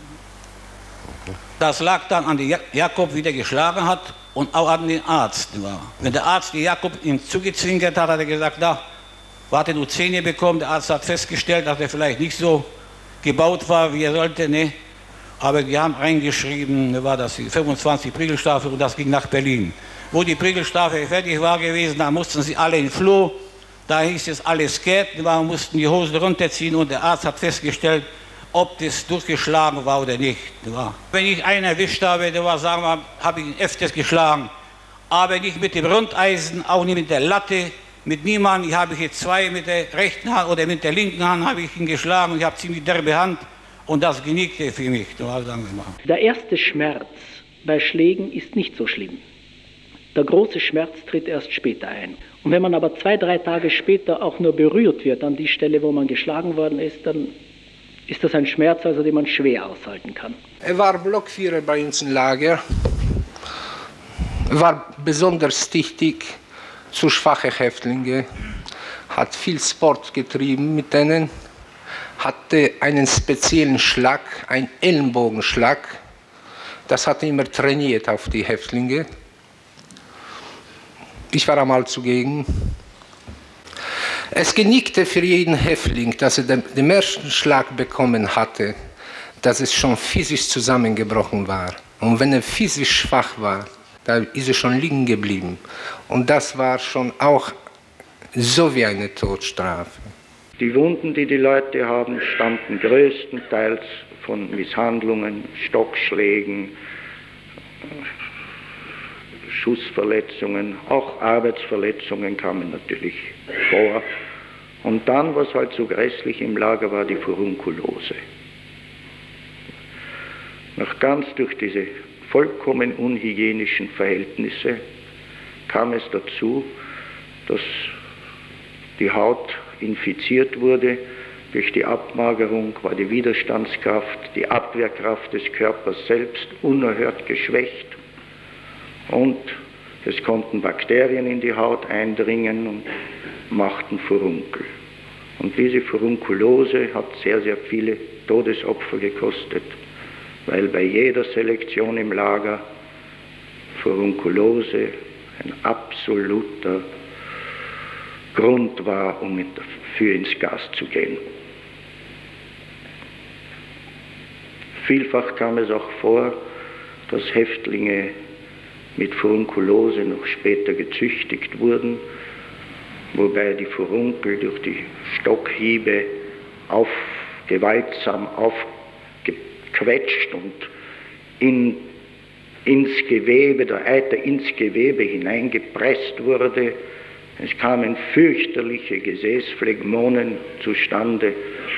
Das lag dann an den Jakob, wie der geschlagen hat, und auch an den Arzt. Wenn der Arzt den Jakob ihm zugezwinkert hat, hat er gesagt, na, warte, du Zähne bekommen. Der Arzt hat festgestellt, dass er vielleicht nicht so gebaut war, wie er sollte. Ne? Aber die haben reingeschrieben, war das die fünfundzwanzig Prügelstrafe und das ging nach Berlin. Wo die Prügelstrafe fertig war gewesen, da mussten sie alle in den Flur. Da hieß es alles geht, da mussten die Hosen runterziehen und der Arzt hat festgestellt, ob das durchgeschlagen war oder nicht. Wenn ich einen erwischt habe, der war, sagen wir, habe ich ihn öfters geschlagen. Aber nicht mit dem Rundeisen, auch nicht mit der Latte, mit niemandem. Ich habe jetzt zwei mit der rechten Hand oder mit der linken Hand habe ich ihn geschlagen. Ich habe ziemlich derbe Hand und das genickte für mich. Der erste Schmerz bei Schlägen ist nicht so schlimm. Der große Schmerz tritt erst später ein. Und wenn man aber zwei, drei Tage später auch nur berührt wird an die Stelle, wo man geschlagen worden ist, dann ist das ein Schmerz, also den man schwer aushalten kann. Er war Blockführer bei uns im Lager, war besonders tüchtig zu schwachen Häftlingen, hat viel Sport getrieben mit denen, hatte einen speziellen Schlag, einen Ellenbogenschlag, das hat er immer trainiert auf die Häftlinge. Ich war einmal zugegen. Es genickte für jeden Häftling, dass er den, den ersten Schlag bekommen hatte, dass es schon physisch zusammengebrochen war. Und wenn er physisch schwach war, da ist er schon liegen geblieben. Und das war schon auch so wie eine Todesstrafe. Die Wunden, die die Leute haben, stammten größtenteils von Misshandlungen, Stockschlägen, Schussverletzungen, auch Arbeitsverletzungen kamen natürlich vor. Und dann, was halt so grässlich im Lager war, die Furunkulose. Noch ganz durch diese vollkommen unhygienischen Verhältnisse kam es dazu, dass die Haut infiziert wurde. Durch die Abmagerung war die Widerstandskraft, die Abwehrkraft des Körpers selbst unerhört geschwächt. Und es konnten Bakterien in die Haut eindringen und machten Furunkel. Und diese Furunkulose hat sehr, sehr viele Todesopfer gekostet, weil bei jeder Selektion im Lager Furunkulose ein absoluter Grund war, um dafür ins Gas zu gehen. Vielfach kam es auch vor, dass Häftlinge mit Furunkulose noch später gezüchtigt wurden, wobei die Furunkel durch die Stockhiebe auf, gewaltsam aufgequetscht und in, ins Gewebe, der Eiter ins Gewebe hineingepresst wurde. Es kamen fürchterliche Gesäßphlegmonen zustande.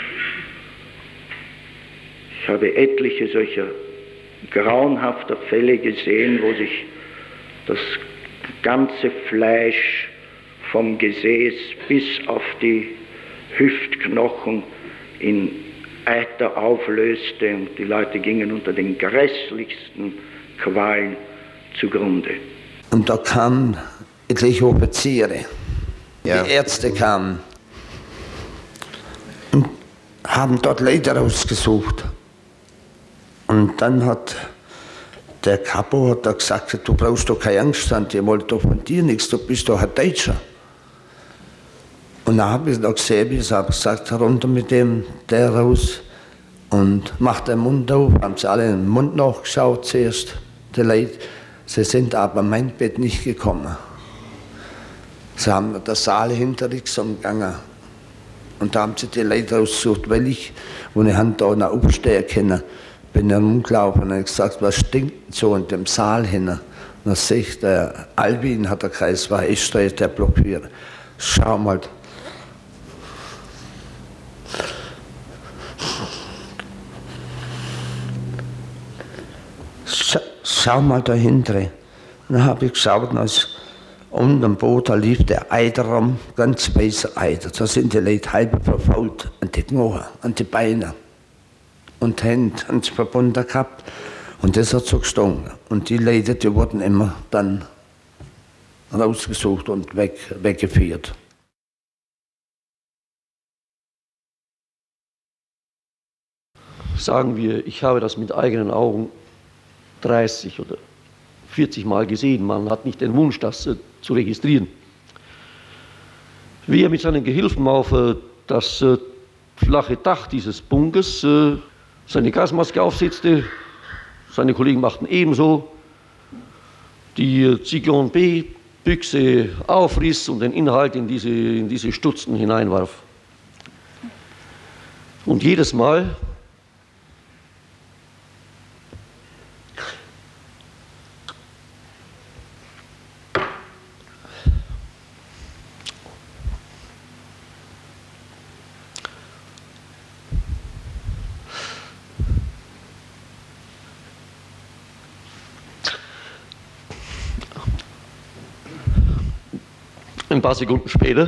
Ich habe etliche solcher grauenhafter Fälle gesehen, wo sich das ganze Fleisch vom Gesäß bis auf die Hüftknochen in Eiter auflöste und die Leute gingen unter den grässlichsten Qualen zugrunde. Und da kamen etliche Offiziere, ja. Die Ärzte kamen und haben dort Leute rausgesucht. Und dann hat der Kapo hat da gesagt, du brauchst doch keine Angst haben, die wollen doch von dir nichts, du bist doch ein Deutscher. Und dann habe ich da gesehen, wie ich habe gesagt, runter mit dem, der raus und macht den Mund auf, haben sie alle in den Mund nachgeschaut zuerst, die Leute. Sie sind aber an mein Bett nicht gekommen. Sie haben den Saal hinter uns umgegangen. Und da haben sie die Leute rausgesucht, weil ich, wo ich da noch aufstehen können, bin dann rumgelaufen und habe gesagt, was stinkt so in dem Saal hin? Und dann sehe ich, der Albin hat der Kreis, war ich da der Blockierer. Schau mal. schau mal dahinter. Und dann habe ich geschaut, und als unter dem Boot, da lief der Eider rum, ganz weißer Eider. Da sind die Leute halb verfault an die Knochen, an die Beine und die Hände haben sie verbunden gehabt. Und das hat so gestunken. Und die Leute, die wurden immer dann rausgesucht und weg, weggeführt. Sagen wir, ich habe das mit eigenen Augen dreißig oder vierzig Mal gesehen. Man hat nicht den Wunsch, das äh, zu registrieren. Wie er mit seinen Gehilfen auf äh, das äh, flache Dach dieses Bunkers äh, seine Gasmaske aufsetzte, seine Kollegen machten ebenso, die äh, Zyklon B Büchse aufriss und den Inhalt in diese, in diese Stutzen hineinwarf. Und jedes Mal ein paar Sekunden später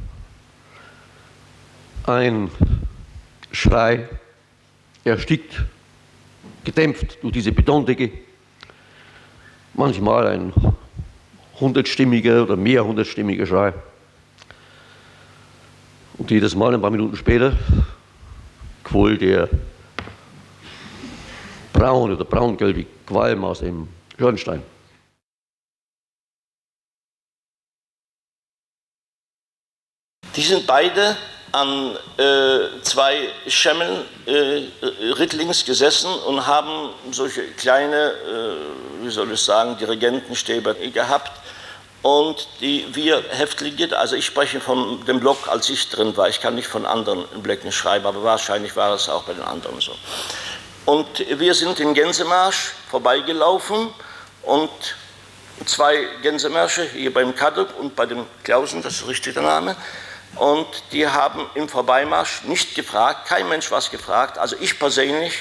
ein Schrei, erstickt, gedämpft durch diese Betondecke, manchmal ein hundertstimmiger oder mehr hundertstimmiger Schrei. Und jedes Mal, ein paar Minuten später, quoll der braune oder braungelbe Qualm aus dem Schornstein. Die sind beide an äh, zwei Schemmeln äh, rittlings gesessen und haben solche kleine, äh, wie soll ich sagen, Dirigentenstäbe gehabt. Und die wir Häftlinge, also ich spreche von dem Block, als ich drin war, ich kann nicht von anderen Blöcken schreiben, aber wahrscheinlich war es auch bei den anderen so. Und wir sind in Gänsemarsch vorbeigelaufen und zwei Gänsemärsche, hier beim Kadup und bei dem Klausen, das ist richtig der Name. Und die haben im Vorbeimarsch nicht gefragt, kein Mensch was gefragt. Also ich persönlich,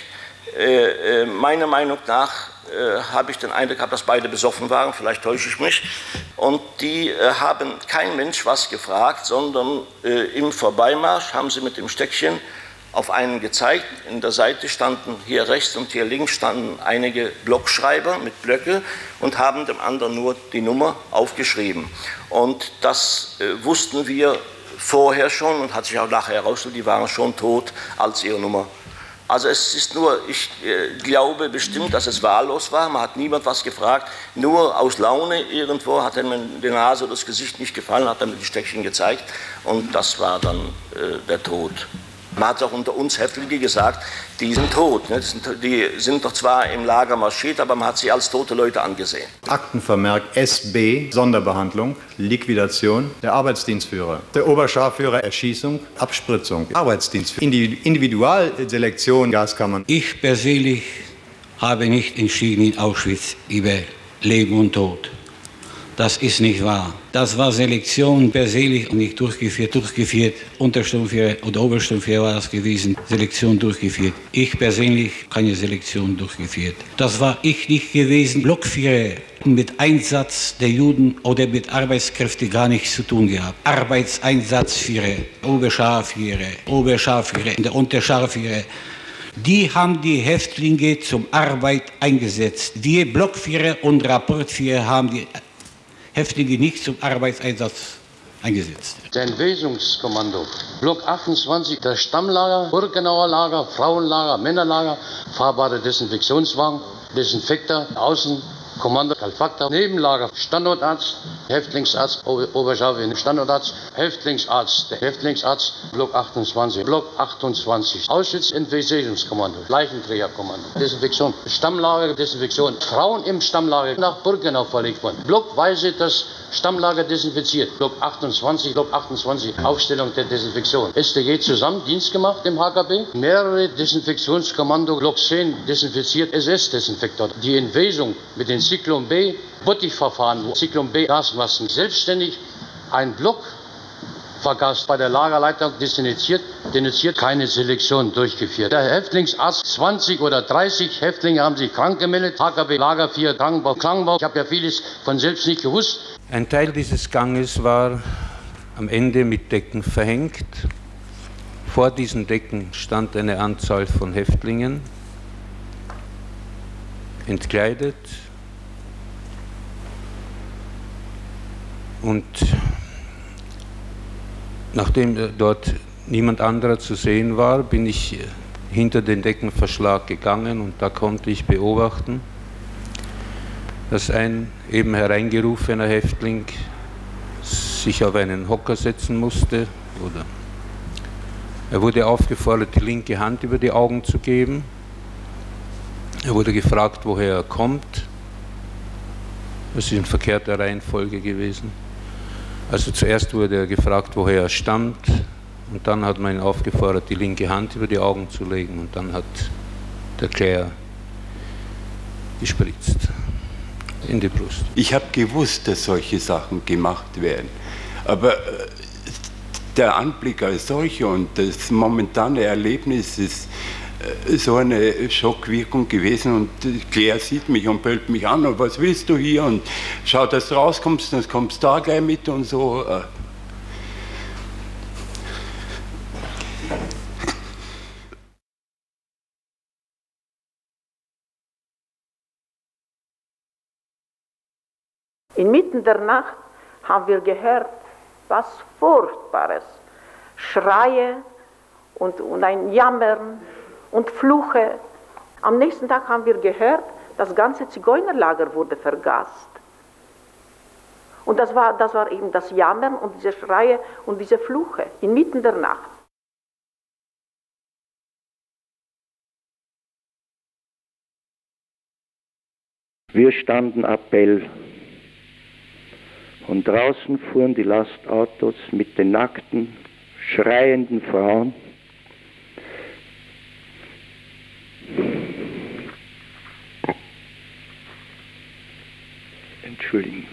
äh, meiner Meinung nach, äh, habe ich den Eindruck gehabt, dass beide besoffen waren, vielleicht täusche ich mich. Und die äh, haben kein Mensch was gefragt, sondern äh, im Vorbeimarsch haben sie mit dem Stöckchen auf einen gezeigt. In der Seite standen hier rechts und hier links standen einige Blockschreiber mit Blöcke und haben dem anderen nur die Nummer aufgeschrieben. Und das äh, wussten wir vorher schon und hat sich auch nachher herausgestellt, die waren schon tot als ihre Nummer. Also es ist nur, ich äh, glaube bestimmt, dass es wahllos war, man hat niemand was gefragt, nur aus Laune irgendwo hat er mir die Nase oder das Gesicht nicht gefallen, hat er mir die Stöckchen gezeigt und das war dann äh, der Tod. Man hat auch unter uns Häftlinge gesagt, die sind tot. Ne? Die sind doch zwar im Lager marschiert, aber man hat sie als tote Leute angesehen. Aktenvermerk S B, Sonderbehandlung, Liquidation, der Arbeitsdienstführer, der Oberscharführer, Erschießung, Abspritzung, Arbeitsdienstführer, Individualselektion, Gaskammern. Ich persönlich habe nicht entschieden in Auschwitz über Leben und Tod. Das ist nicht wahr. Das war Selektion persönlich und nicht durchgeführt, durchgeführt. Untersturmführer oder Obersturmführer war das gewesen, Selektion durchgeführt. Ich persönlich keine Selektion durchgeführt. Das war ich nicht gewesen. Blockführer mit Einsatz der Juden oder mit Arbeitskräften gar nichts zu tun gehabt. Arbeitseinsatzführer, Oberscharführer, Oberscharführer, der Unterscharführer. Die haben die Häftlinge zum Arbeit eingesetzt. Die Blockführer und Rapportführer haben die Häftlinge nicht zum Arbeitseinsatz eingesetzt. Der Entwesungskommando, Block achtundzwanzig, das Stammlager, Burgenauer Lager, Frauenlager, Männerlager, fahrbare Desinfektionswagen, Desinfektor, Außen, Kommando, Kalfaktor, Nebenlager, Standortarzt, Häftlingsarzt, Oberscharführer, Standortarzt, Häftlingsarzt, Häftlingsarzt, Block achtundzwanzig, Block achtundzwanzig, Auschwitz, Entwesungskommando, Leichenträgerkommando, Desinfektion, Stammlager, Desinfektion, Frauen im Stammlager nach Burgenau verlegt worden, blockweise das Stammlager desinfiziert, Block achtundzwanzig, Block achtundzwanzig, Aufstellung der Desinfektion. S D G zusammen, Dienst gemacht im H K B, mehrere Desinfektionskommando, Block zehn desinfiziert, S S-Desinfektor. Die Entwesung mit den Zyklon B, Bottich-Verfahren, Zyklon B, Gasmasken, selbstständig ein Block vergast. Bei der Lagerleitung distinziert, denunziert keine Selektion durchgeführt. Der Häftlingsarzt, zwanzig oder dreißig Häftlinge haben sich krank gemeldet. H K B Lager vier, Krankenbau, Krankenbau. Ich habe ja vieles von selbst nicht gewusst. Ein Teil dieses Ganges war am Ende mit Decken verhängt. Vor diesen Decken stand eine Anzahl von Häftlingen, entkleidet. Und nachdem dort niemand anderer zu sehen war, bin ich hinter den Deckenverschlag gegangen und da konnte ich beobachten, dass ein eben hereingerufener Häftling sich auf einen Hocker setzen musste. Oder er wurde aufgefordert, die linke Hand über die Augen zu geben. Er wurde gefragt, woher er kommt. Das ist in verkehrter Reihenfolge gewesen. Also zuerst wurde er gefragt, woher er stammt, und dann hat man ihn aufgefordert, die linke Hand über die Augen zu legen, und dann hat der Kläger gespritzt in die Brust. Ich habe gewusst, dass solche Sachen gemacht werden, aber der Anblick als solcher und das momentane Erlebnis ist so eine Schockwirkung gewesen, und Claire sieht mich und bellt mich an, und was willst du hier, und schau, dass du rauskommst, dann kommst du da gleich mit und so. Inmitten der Nacht haben wir gehört, was Furchtbares, Schreie und, und ein Jammern und Fluche. Am nächsten Tag haben wir gehört, das ganze Zigeunerlager wurde vergast. Und das war, das war eben das Jammern und diese Schreie und diese Fluche inmitten der Nacht. Wir standen Appell. Und draußen fuhren die Lastautos mit den nackten, schreienden Frauen. Entschuldigen.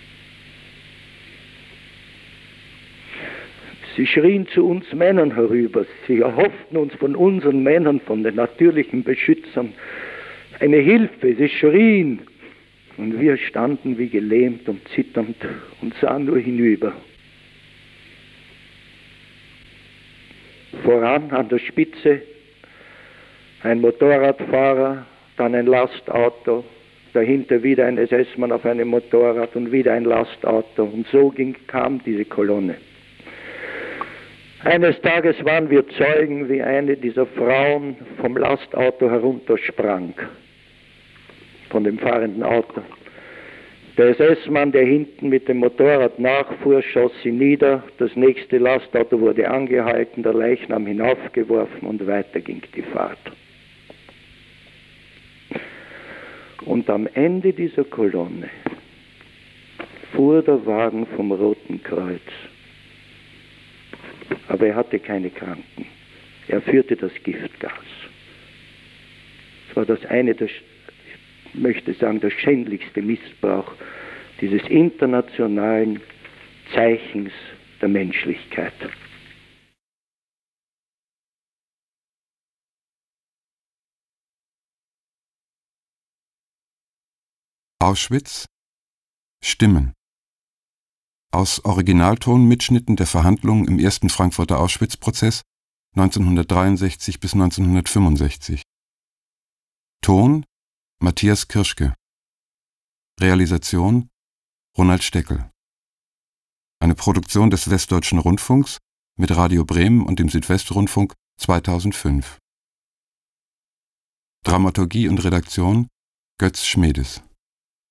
Sie schrien zu uns Männern herüber. Sie erhofften uns von unseren Männern, von den natürlichen Beschützern, eine Hilfe. Sie schrien. Und wir standen wie gelähmt und zitternd und sahen nur hinüber. Voran an der Spitze ein Motorradfahrer, dann ein Lastauto, dahinter wieder ein S S-Mann auf einem Motorrad und wieder ein Lastauto. Und so ging, kam diese Kolonne. Eines Tages waren wir Zeugen, wie eine dieser Frauen vom Lastauto heruntersprang. Von dem fahrenden Auto. Der S S-Mann, der hinten mit dem Motorrad nachfuhr, schoss sie nieder. Das nächste Lastauto wurde angehalten, der Leichnam hinaufgeworfen und weiter ging die Fahrt. Und am Ende dieser Kolonne fuhr der Wagen vom Roten Kreuz. Aber er hatte keine Kranken. Er führte das Giftgas. Es war das eine der Ich möchte sagen, der schändlichste Missbrauch dieses internationalen Zeichens der Menschlichkeit. Auschwitz. Stimmen. Aus Originaltonmitschnitten der Verhandlungen im ersten Frankfurter Auschwitz-Prozess neunzehnhundertdreiundsechzig bis neunzehnhundertfünfundsechzig. Ton Matthias Kirschke. Realisation Ronald Steckel. Eine Produktion des Westdeutschen Rundfunks mit Radio Bremen und dem Südwestrundfunk zweitausendfünf. Dramaturgie und Redaktion Götz Schmedes.